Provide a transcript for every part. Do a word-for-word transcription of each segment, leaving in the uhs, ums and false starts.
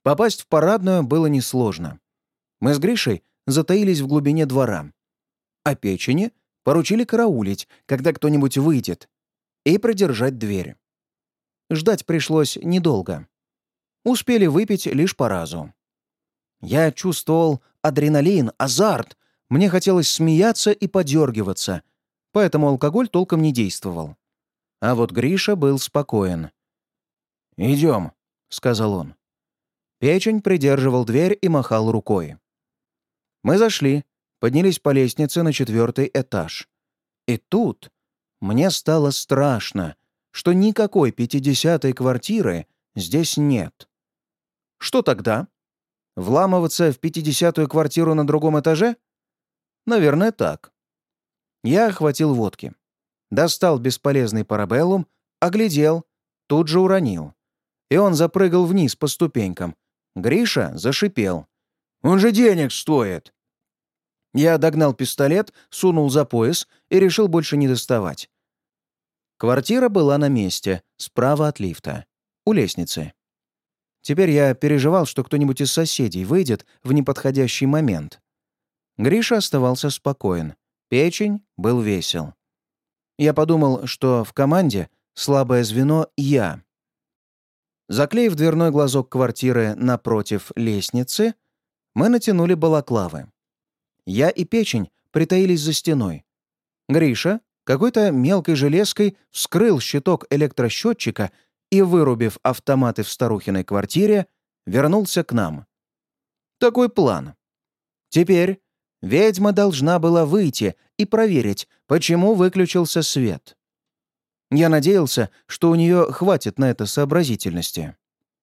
Попасть в парадную было несложно. Мы с Гришей затаились в глубине двора. А Печени поручили караулить, когда кто-нибудь выйдет, и продержать дверь. Ждать пришлось недолго. Успели выпить лишь по разу. Я чувствовал адреналин, азарт. Мне хотелось смеяться и подергиваться, поэтому алкоголь толком не действовал. А вот Гриша был спокоен. «Идем», — сказал он. Печень придерживал дверь и махал рукой. Мы зашли, поднялись по лестнице на четвертый этаж. И тут мне стало страшно, что никакой пятидесятой квартиры здесь нет. Что тогда? Вламываться в пятидесятую квартиру на другом этаже? Наверное, так. Я охватил водки. Достал бесполезный парабеллум, оглядел, тут же уронил. И он запрыгал вниз по ступенькам. Гриша зашипел. «Он же денег стоит!» Я догнал пистолет, сунул за пояс и решил больше не доставать. Квартира была на месте, справа от лифта, у лестницы. Теперь я переживал, что кто-нибудь из соседей выйдет в неподходящий момент. Гриша оставался спокоен. Печень был весел. Я подумал, что в команде слабое звено я. Заклеив дверной глазок квартиры напротив лестницы, мы натянули балаклавы. Я и Печень притаились за стеной. Гриша какой-то мелкой железкой вскрыл щиток электросчетчика и, вырубив автоматы в старухиной квартире, вернулся к нам. Такой план. Теперь ведьма должна была выйти и проверить, почему выключился свет. Я надеялся, что у нее хватит на это сообразительности.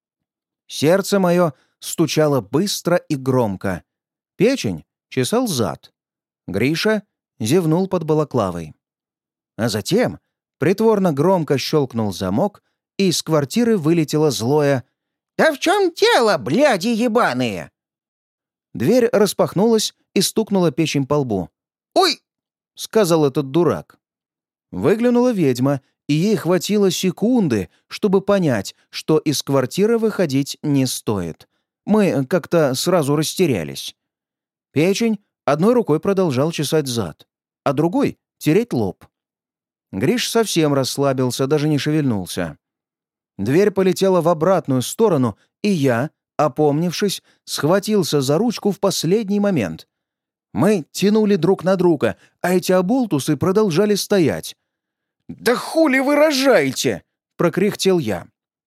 Сердце мое стучало быстро и громко. Печень чесал зад. Гриша зевнул под балаклавой. А затем притворно громко щелкнул замок, и из квартиры вылетело злое «Да в чем дело, бляди ебаные?» Дверь распахнулась и стукнула Печень по лбу. «Ой!» — сказал этот дурак. Выглянула ведьма, и ей хватило секунды, чтобы понять, что из квартиры выходить не стоит. Мы как-то сразу растерялись. Печень одной рукой продолжал чесать зад, а другой — тереть лоб. Гриш совсем расслабился, даже не шевельнулся. Дверь полетела в обратную сторону, и я, опомнившись, схватился за ручку в последний момент. Мы тянули друг на друга, а эти оболтусы продолжали стоять. «Да хули вы рожаете!» — прокряхтел я.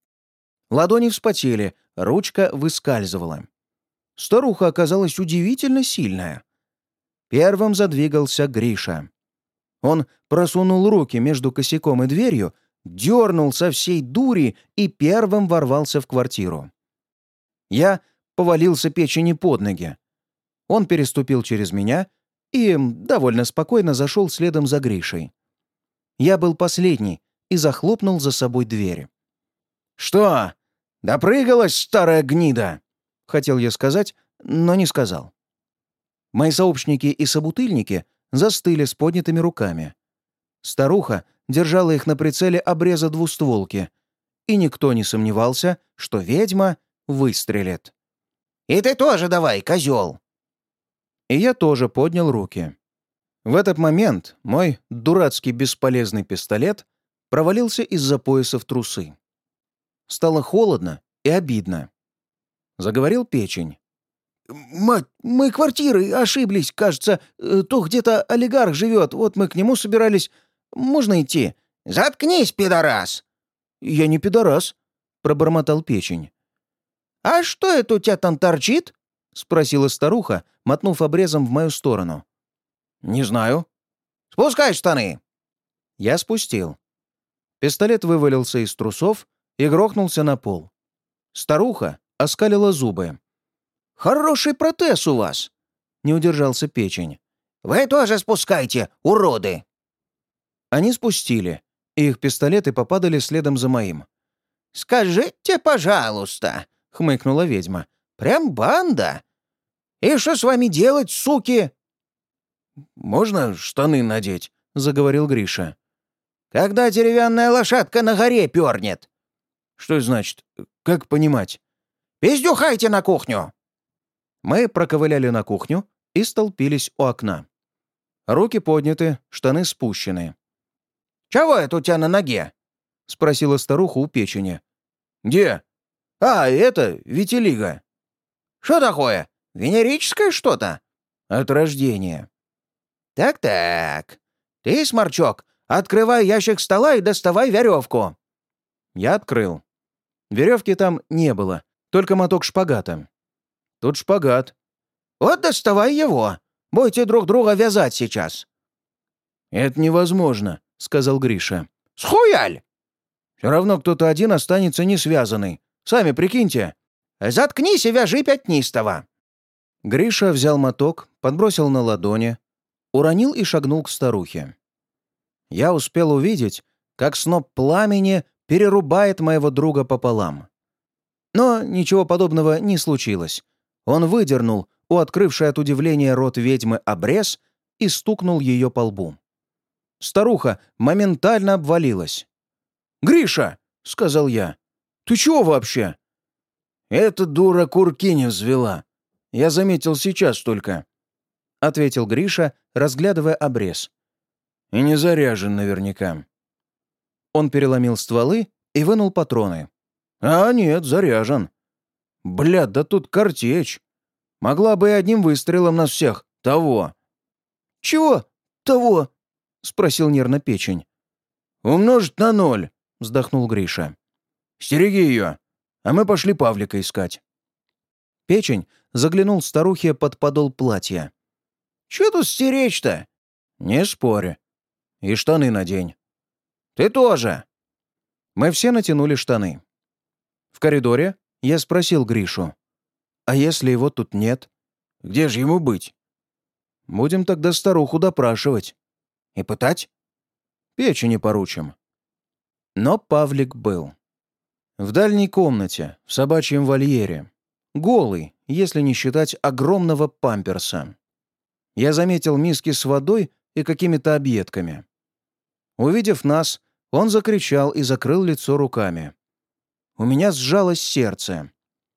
Ладони вспотели, ручка выскальзывала. Старуха оказалась удивительно сильная. Первым задвигался Гриша. Он просунул руки между косяком и дверью, дернул со всей дури и первым ворвался в квартиру. Я повалился Печени под ноги. Он переступил через меня и довольно спокойно зашел следом за Гришей. Я был последний и захлопнул за собой дверь. «Что, допрыгалась, старая гнида?» — хотел я сказать, но не сказал. Мои сообщники и собутыльники застыли с поднятыми руками. Старуха держала их на прицеле обреза двустволки, и никто не сомневался, что ведьма выстрелит. «И ты тоже давай, козел!» И я тоже поднял руки. В этот момент мой дурацкий бесполезный пистолет провалился из-за пояса в трусы. Стало холодно и обидно. Заговорил Печень. «Мать, мы квартиры ошиблись, кажется. То где-то олигарх живет, вот мы к нему собирались. Можно идти?» «Заткнись, пидорас!» «Я не пидорас», — пробормотал Печень. «А что это у тебя там торчит?» — спросила старуха, мотнув обрезом в мою сторону. «Не знаю». «Спускай штаны!» Я спустил. Пистолет вывалился из трусов и грохнулся на пол. Старуха оскалила зубы. «Хороший протез у вас!» — не удержался Печень. «Вы тоже спускайте, уроды!» Они спустили, и их пистолеты попадали следом за моим. «Скажите, пожалуйста!» — хмыкнула ведьма. «Прям банда! И что с вами делать, суки?» «Можно штаны надеть?» — заговорил Гриша. «Когда деревянная лошадка на горе пернет». «Что это значит? Как понимать?» Издюхайте на кухню!» Мы проковыляли на кухню и столпились у окна. Руки подняты, штаны спущены. «Чего это у тебя на ноге?» — спросила старуха у печени. «Где?» «А, это витилиго». «Что такое? Венерическое что-то?» «От рождения». «Так-так. Ты, сморчок, открывай ящик стола и доставай веревку». Я открыл. Веревки там не было, только моток шпагата. Тут шпагат. «Вот доставай его. Будете друг друга вязать сейчас». «Это невозможно», — сказал Гриша. «Схуяль!» «Все равно кто-то один останется несвязанный. Сами прикиньте». «Заткнись и вяжи пятнистого». Гриша взял моток, подбросил на ладони, уронил и шагнул к старухе. Я успел увидеть, как сноп пламени перерубает моего друга пополам. Но ничего подобного не случилось. Он выдернул у открывшей от удивления рот ведьмы обрез и стукнул ее по лбу. Старуха моментально обвалилась. «Гриша!» — сказал я. «Ты чего вообще?» «Эта дура курки не взвела. Я заметил сейчас только», — ответил Гриша, разглядывая обрез. «И не заряжен наверняка». Он переломил стволы и вынул патроны. «А нет, заряжен. Бля, да тут картечь. Могла бы и одним выстрелом нас всех. Того». «Чего? Того?» — спросил нервно печень. «Умножить на ноль», — вздохнул Гриша. «Стереги ее, а мы пошли Павлика искать». Печень заглянул старухе под подол платья. «Чего тут стеречь-то?» «Не спорю. И штаны надень». «Ты тоже». Мы все натянули штаны. В коридоре я спросил Гришу. «А если его тут нет? Где же ему быть?» «Будем тогда старуху допрашивать». «И пытать?» «Печени поручим». Но Павлик был. В дальней комнате, в собачьем вольере. Голый, если не считать огромного памперса. Я заметил миски с водой и какими-то объедками. Увидев нас, он закричал и закрыл лицо руками. У меня сжалось сердце.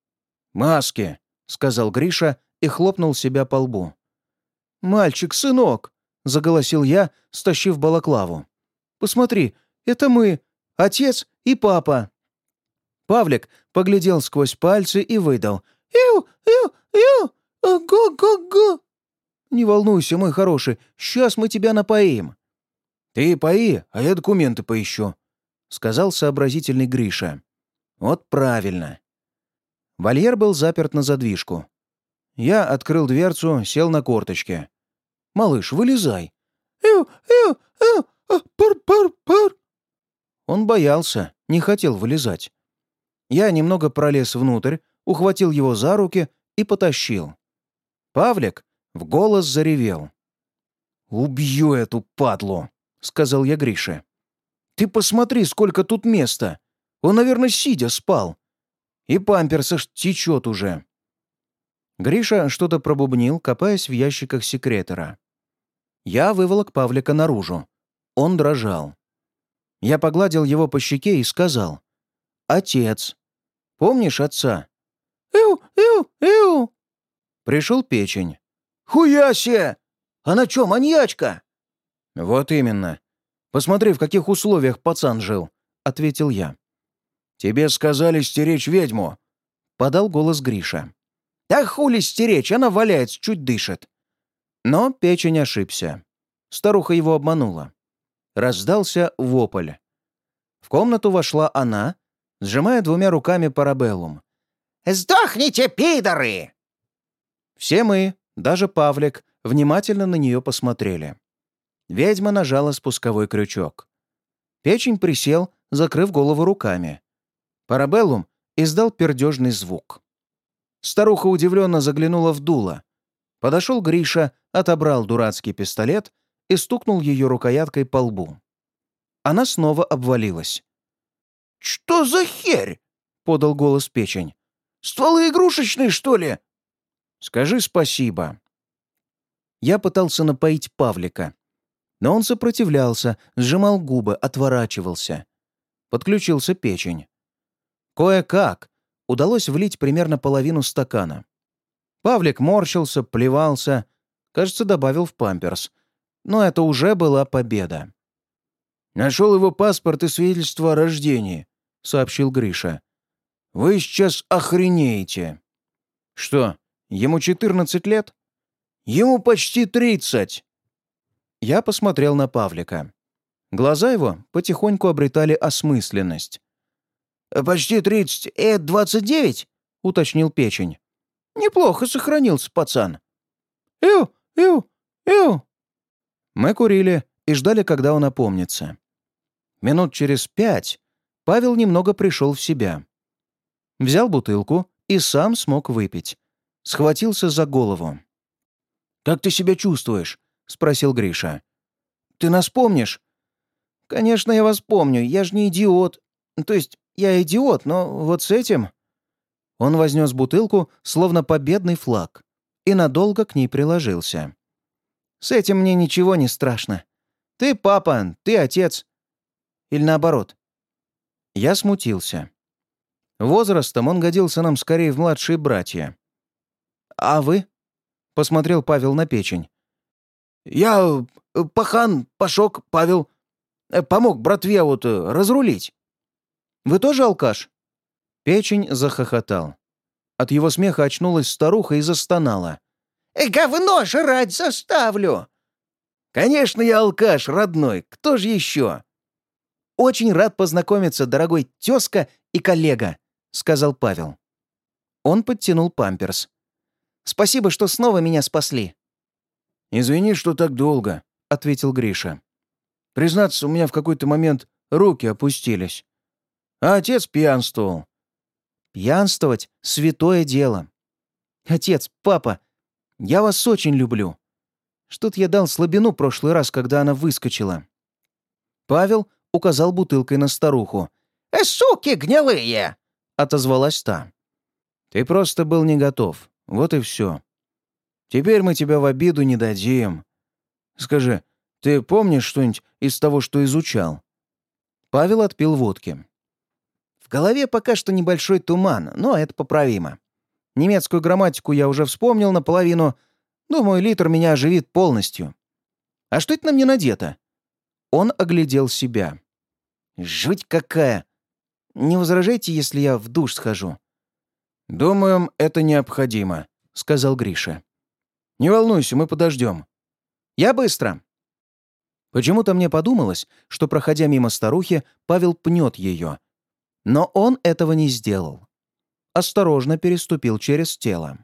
«Маски!» — сказал Гриша и хлопнул себя по лбу. «Мальчик, сынок!» — заголосил я, стащив балаклаву. «Посмотри, это мы, отец и папа». Павлик поглядел сквозь пальцы и выдал. «Иу, иу, иу, го-го-го». «Не волнуйся, мой хороший, сейчас мы тебя напоим». «Ты пои, а я документы поищу», — сказал сообразительный Гриша. «Вот правильно». Вольер был заперт на задвижку. Я открыл дверцу, сел на корточки. «Малыш, вылезай». «Иу, иу, иу, пар-пар-пар». Он боялся, не хотел вылезать. Я немного пролез внутрь, ухватил его за руки и потащил. Павлик в голос заревел. «Убью эту падлу», — сказал я Грише. «Ты посмотри, сколько тут места. Он, наверное, сидя спал. И памперс аж течет уже». Гриша что-то пробубнил, копаясь в ящиках секретера. Я выволок Павлика наружу. Он дрожал. Я погладил его по щеке и сказал. «Отец. Помнишь отца?» «Иу, иу, иу!» Пришел печень. «Хуясе! Она чё, маньячка?» «Вот именно. Посмотри, в каких условиях пацан жил», — ответил я. «Тебе сказали стеречь ведьму», — подал голос Гриша. «Да хули стеречь, она валяется, чуть дышит». Но печень ошибся. Старуха его обманула. Раздался вопль. В комнату вошла она, сжимая двумя руками парабеллум. «Сдохните, пидоры!» Все мы, даже Павлик, внимательно на нее посмотрели. Ведьма нажала спусковой крючок. Печень присел, закрыв голову руками. Парабеллум издал пердежный звук. Старуха удивленно заглянула в дуло. Подошел Гриша, отобрал дурацкий пистолет и стукнул ее рукояткой по лбу. Она снова обвалилась. «Что за херь?» — подал голос печень. «Стволы игрушечные, что ли?» «Скажи спасибо». Я пытался напоить Павлика, но он сопротивлялся, сжимал губы, отворачивался. Подключился печень. Кое-как удалось влить примерно половину стакана. Павлик морщился, плевался, кажется, добавил в памперс. Но это уже была победа. «Нашел его паспорт и свидетельство о рождении», — сообщил Гриша. «Вы сейчас охренеете». «Что, ему четырнадцать лет?» «Ему почти тридцать». Я посмотрел на Павлика. Глаза его потихоньку обретали осмысленность. «Почти тридцать, это двадцать девять?» — уточнил Печень. «Неплохо сохранился пацан». «Ю, ю, ю». Мы курили и ждали, когда он опомнится. Минут через пять Павел немного пришел в себя. Взял бутылку и сам смог выпить. Схватился за голову. «Как ты себя чувствуешь?» — спросил Гриша. «Ты нас помнишь?» «Конечно, я вас помню. Я же не идиот. То есть, я идиот, но вот с этим...» Он вознес бутылку, словно победный флаг, и надолго к ней приложился. «С этим мне ничего не страшно. Ты папа, ты отец. Или наоборот». Я смутился. Возрастом он годился нам скорее в младшие братья. «А вы?» — посмотрел Павел на Печень. «Я пахан, Пашок, Павел. Помог братве вот разрулить». «Вы тоже алкаш?» Печень захохотал. От его смеха очнулась старуха и застонала. «Говно жрать заставлю!» «Конечно, я алкаш, родной. Кто же еще?» «Очень рад познакомиться, дорогой тезка и коллега», — сказал Павел. Он подтянул памперс. «Спасибо, что снова меня спасли». «Извини, что так долго», — ответил Гриша. «Признаться, у меня в какой-то момент руки опустились. А отец пьянствовал». «Пьянствовать — святое дело. Отец, папа, я вас очень люблю. Что-то я дал слабину прошлый раз, когда она выскочила». Павел указал бутылкой на старуху. «Э, суки гнилые!» — отозвалась та. «Ты просто был не готов. Вот и все. Теперь мы тебя в обиду не дадим. Скажи, ты помнишь что-нибудь из того, что изучал?» Павел отпил водки. «В голове пока что небольшой туман, но это поправимо. Немецкую грамматику я уже вспомнил наполовину. Думаю, литр меня оживит полностью. А что это на мне надето?» Он оглядел себя. «Жуть какая! Не возражайте, если я в душ схожу?» «Думаем, это необходимо», — сказал Гриша. «Не волнуйся, мы подождем». «Я быстро». Почему-то мне подумалось, что, проходя мимо старухи, Павел пнет ее. Но он этого не сделал. Осторожно переступил через тело.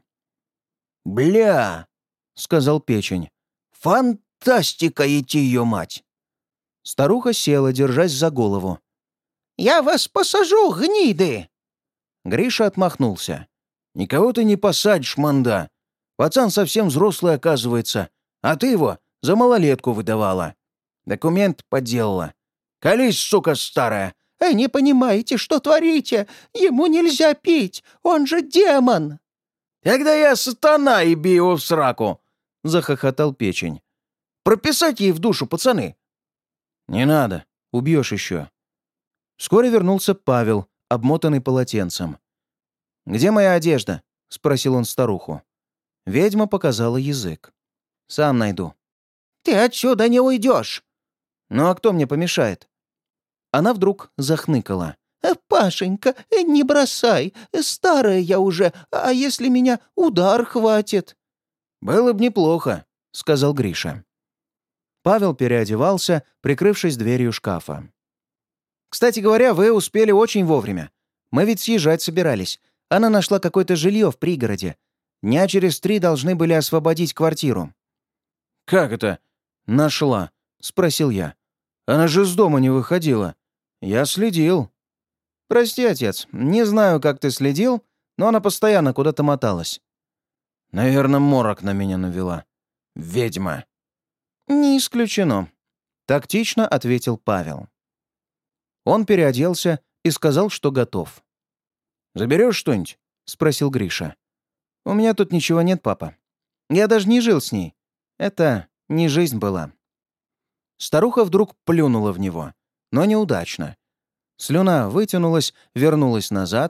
«Бля!» — сказал Печень. «Фантастика, идти ее мать!» Старуха села, держась за голову. «Я вас посажу, гниды!» Гриша отмахнулся. «Никого ты не посадишь, манда. Пацан совсем взрослый, оказывается, а ты его за малолетку выдавала. Документ подделала. Колись, сука старая!» «Эй, не понимаете, что творите? Ему нельзя пить, он же демон!» «Тогда я сатана, и бей его в сраку!» — захохотал Печень. «Прописать ей в душу, пацаны!» «Не надо, убьешь еще». Вскоре вернулся Павел, обмотанный полотенцем. «Где моя одежда?» — спросил он старуху. Ведьма показала язык. «Сам найду». «Ты отсюда не уйдешь!» «Ну а кто мне помешает?» Она вдруг захныкала. «Пашенька, не бросай, старая я уже, а если меня удар хватит?» «Было бы неплохо», — сказал Гриша. Павел переодевался, прикрывшись дверью шкафа. «Кстати говоря, вы успели очень вовремя. Мы ведь съезжать собирались. Она нашла какое-то жилье в пригороде. Дня через три должны были освободить квартиру». «Как это нашла?» — спросил я. «Она же из дома не выходила. Я следил». «Прости, отец, не знаю, как ты следил, но она постоянно куда-то моталась». «Наверное, морок на меня навела. Ведьма». «Не исключено», — тактично ответил Павел. Он переоделся и сказал, что готов. «Заберешь что-нибудь?» — спросил Гриша. «У меня тут ничего нет, папа. Я даже не жил с ней. Это не жизнь была». Старуха вдруг плюнула в него, но неудачно. Слюна вытянулась, вернулась назад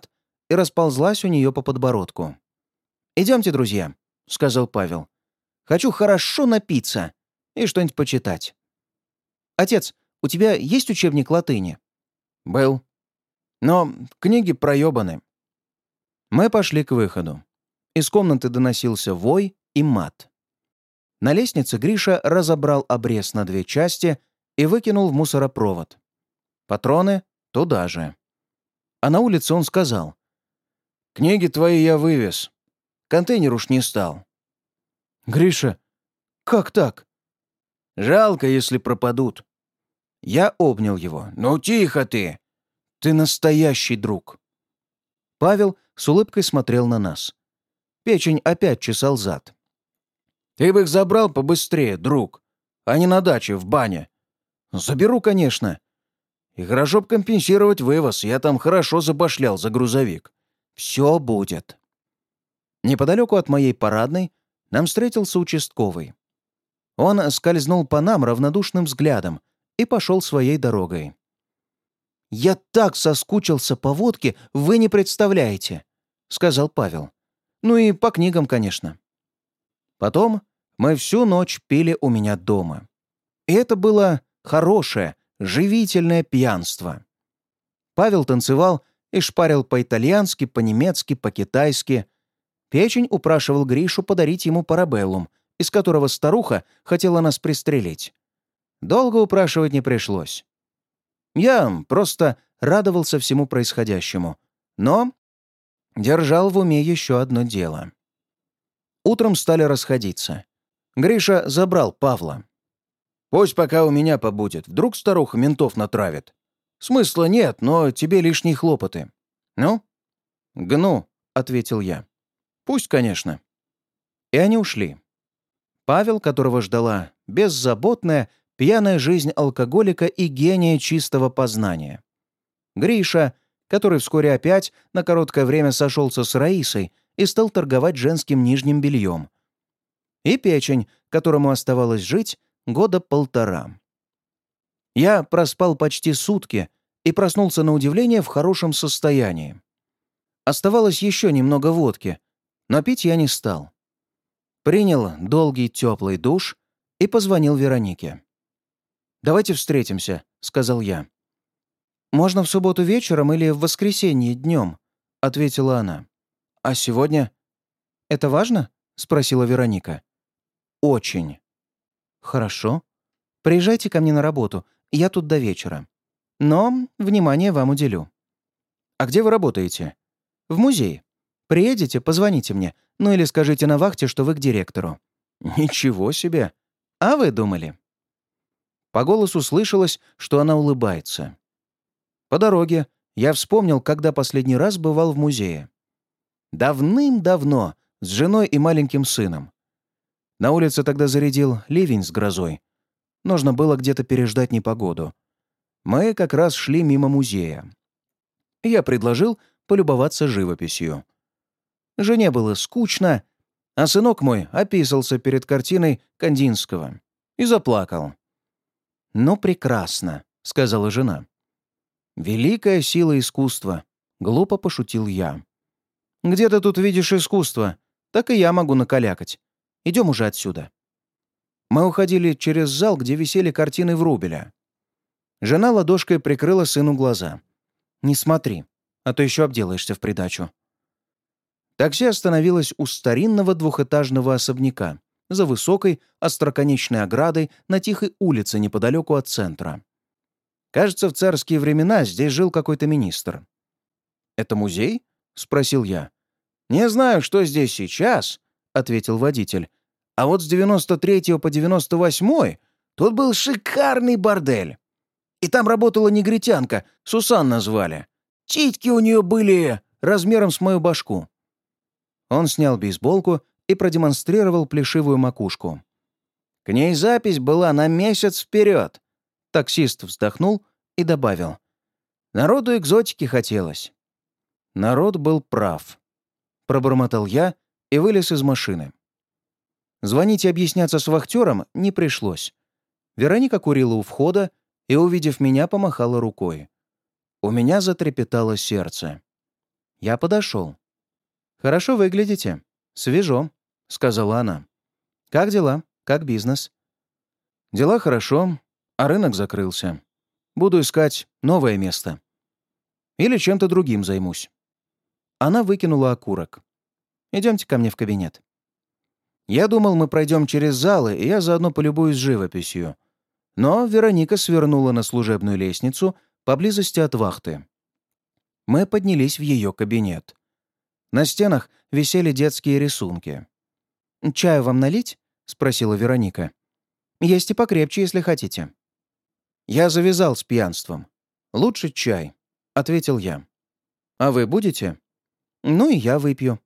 и расползлась у нее по подбородку. «Идемте, друзья», — сказал Павел. «Хочу хорошо напиться и что-нибудь почитать». «Отец, у тебя есть учебник латыни?» «Был. Но книги проебаны». Мы пошли к выходу. Из комнаты доносился вой и мат. На лестнице Гриша разобрал обрез на две части и выкинул в мусоропровод. Патроны туда же. А на улице он сказал: «Книги твои я вывез. Контейнер уж не стал». «Гриша, как так?» «Жалко, если пропадут». Я обнял его. «Ну тихо ты! Ты настоящий друг!» Павел с улыбкой смотрел на нас. Печень опять чесал зад. «Ты бы их забрал побыстрее, друг, а не на даче, в бане». «Заберу, конечно». «И хорошо б компенсировать вывоз, я там хорошо забашлял за грузовик». «Все будет». Неподалеку от моей парадной нам встретился участковый. Он скользнул по нам равнодушным взглядом и пошел своей дорогой. «Я так соскучился по водке, вы не представляете», — сказал Павел. «Ну и по книгам, конечно». Потом мы всю ночь пили у меня дома. И это было хорошее, живительное пьянство. Павел танцевал и шпарил по-итальянски, по-немецки, по-китайски. Печень упрашивал Гришу подарить ему парабеллум, из которого старуха хотела нас пристрелить. Долго упрашивать не пришлось. Я просто радовался всему происходящему, но держал в уме еще одно дело. Утром стали расходиться. Гриша забрал Павла. «Пусть пока у меня побудет. Вдруг старуха ментов натравит. Смысла нет, но тебе лишние хлопоты». «Ну?» «Гну», — ответил я. «Пусть, конечно». И они ушли. Павел, которого ждала беззаботная, пьяная жизнь алкоголика и гения чистого познания. Гриша, который вскоре опять на короткое время сошелся с Раисой и стал торговать женским нижним бельем. И Печень, которому оставалось жить года полтора. Я проспал почти сутки и проснулся на удивление в хорошем состоянии. Оставалось еще немного водки, но пить я не стал. Принял долгий теплый душ и позвонил Веронике. «Давайте встретимся», — сказал я. «Можно в субботу вечером или в воскресенье днем», — ответила она. «А сегодня?» «Это важно?» — спросила Вероника. «Очень». «Хорошо. Приезжайте ко мне на работу, я тут до вечера. Но внимание вам уделю». «А где вы работаете?» «В музее. Приедете, позвоните мне, ну или скажите на вахте, что вы к директору». «Ничего себе! А вы думали?» По голосу слышалось, что она улыбается. По дороге я вспомнил, когда последний раз бывал в музее. Давным-давно, с женой и маленьким сыном. На улице тогда зарядил ливень с грозой. Нужно было где-то переждать непогоду. Мы как раз шли мимо музея. Я предложил полюбоваться живописью. Жене было скучно, а сынок мой описался перед картиной Кандинского и заплакал. «Ну, прекрасно», — сказала жена. «Великая сила искусства», — глупо пошутил я. «Где ты тут видишь искусство? Так и я могу накалякать. Идем уже отсюда». Мы уходили через зал, где висели картины Врубеля. Жена ладошкой прикрыла сыну глаза. «Не смотри, а то еще обделаешься в придачу». Такси остановилось у старинного двухэтажного особняка за высокой остроконечной оградой на тихой улице неподалеку от центра. Кажется, в царские времена здесь жил какой-то министр. «Это музей?» — спросил я. «Не знаю, что здесь сейчас», — ответил водитель. «А вот с девяносто третьего по девяносто восьмой тут был шикарный бордель. И там работала негритянка, Сусанна звали. Титьки у нее были размером с мою башку». Он снял бейсболку и продемонстрировал плешивую макушку. «К ней запись была на месяц вперед». Таксист вздохнул и добавил. «Народу экзотики хотелось». Народ был прав. Пробормотал я и вылез из машины. Звонить и объясняться с вахтером не пришлось. Вероника курила у входа и, увидев меня, помахала рукой. У меня затрепетало сердце. Я подошел. «Хорошо выглядите. Свежо», — сказала она. «Как дела? Как бизнес?» «Дела хорошо, а рынок закрылся. Буду искать новое место. Или чем-то другим займусь». Она выкинула окурок. «Идемте ко мне в кабинет». Я думал, мы пройдем через залы, и я заодно полюбуюсь живописью. Но Вероника свернула на служебную лестницу поблизости от вахты. Мы поднялись в ее кабинет. На стенах висели детские рисунки. «Чаю вам налить?» — спросила Вероника. «Есть и покрепче, если хотите». Я завязал с пьянством. «Лучше чай», — ответил я. «А вы будете?» «Ну и я выпью».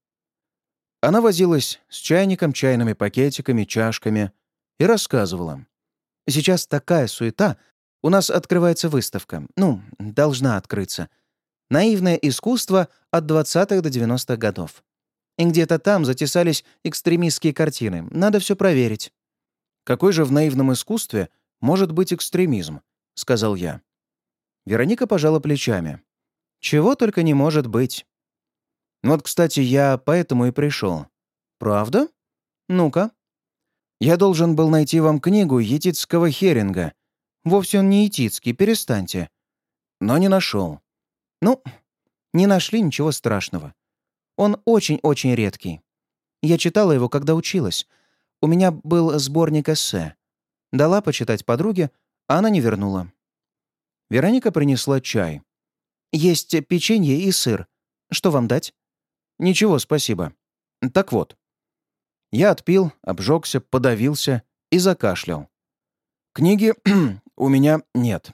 Она возилась с чайником, чайными пакетиками, чашками и рассказывала. «Сейчас такая суета. У нас открывается выставка. Ну, должна открыться. Наивное искусство от двадцатых до девяностых годов. И где-то там затесались экстремистские картины. Надо все проверить». «Какой же в наивном искусстве может быть экстремизм?» — сказал я. Вероника пожала плечами. «Чего только не может быть». «Вот, кстати, я поэтому и пришел». «Правда? Ну-ка». «Я должен был найти вам книгу етитского Херинга. Вовсе он не етитский, перестаньте». «Но не нашел». «Ну, не нашли, ничего страшного. Он очень-очень редкий. Я читала его, когда училась. У меня был сборник эссе. Дала почитать подруге, а она не вернула». Вероника принесла чай. «Есть печенье и сыр. Что вам дать?» «Ничего, спасибо. Так вот». Я отпил, обжегся, подавился и закашлял. Книги у меня нет.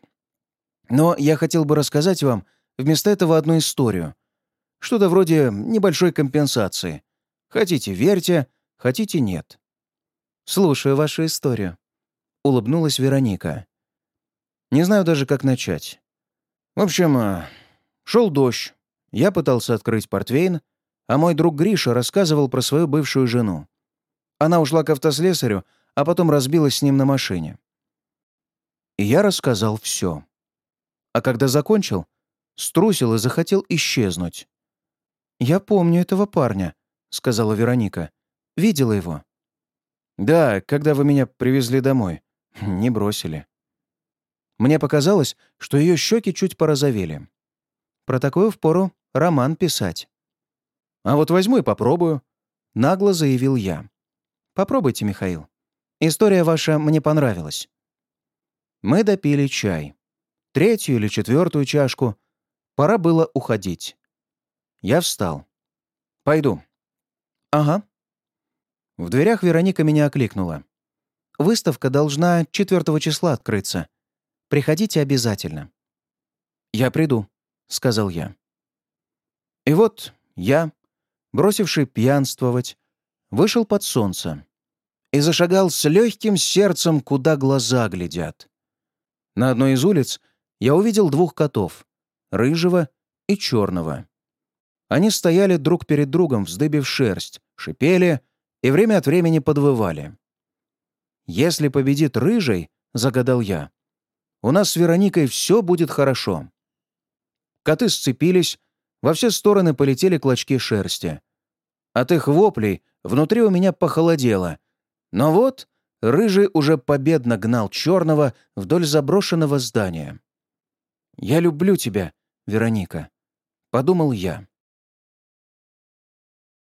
Но я хотел бы рассказать вам вместо этого одну историю. Что-то вроде небольшой компенсации. Хотите — верьте, хотите — нет. «Слушаю вашу историю», — улыбнулась Вероника. «Не знаю даже, как начать. В общем, шел дождь. Я пытался открыть портвейн, а мой друг Гриша рассказывал про свою бывшую жену. Она ушла к автослесарю, а потом разбилась с ним на машине. И я рассказал все. А когда закончил, струсил и захотел исчезнуть. «Я помню этого парня», — сказала Вероника. «Видела его». «Да, когда вы меня привезли домой. Не бросили». Мне показалось, что ее щеки чуть порозовели. Про такое впору роман писать. «А вот возьму и попробую», — нагло заявил я. «Попробуйте, Михаил. История ваша мне понравилась». Мы допили чай. Третью или четвертую чашку. Пора было уходить. Я встал. «Пойду». «Ага». В дверях Вероника меня окликнула. «Выставка должна четвертого числа открыться. Приходите обязательно». «Я приду», — сказал я. И вот я, бросивший пьянствовать, вышел под солнце и зашагал с легким сердцем, куда глаза глядят. На одной из улиц я увидел двух котов — рыжего и черного. Они стояли друг перед другом, вздыбив шерсть, шипели и время от времени подвывали. «Если победит рыжий, — загадал я, — у нас с Вероникой все будет хорошо». Коты сцепились, во все стороны полетели клочки шерсти. От их воплей внутри у меня похолодело. Но вот рыжий уже победно гнал черного вдоль заброшенного здания. «Я люблю тебя, Вероника», — подумал я.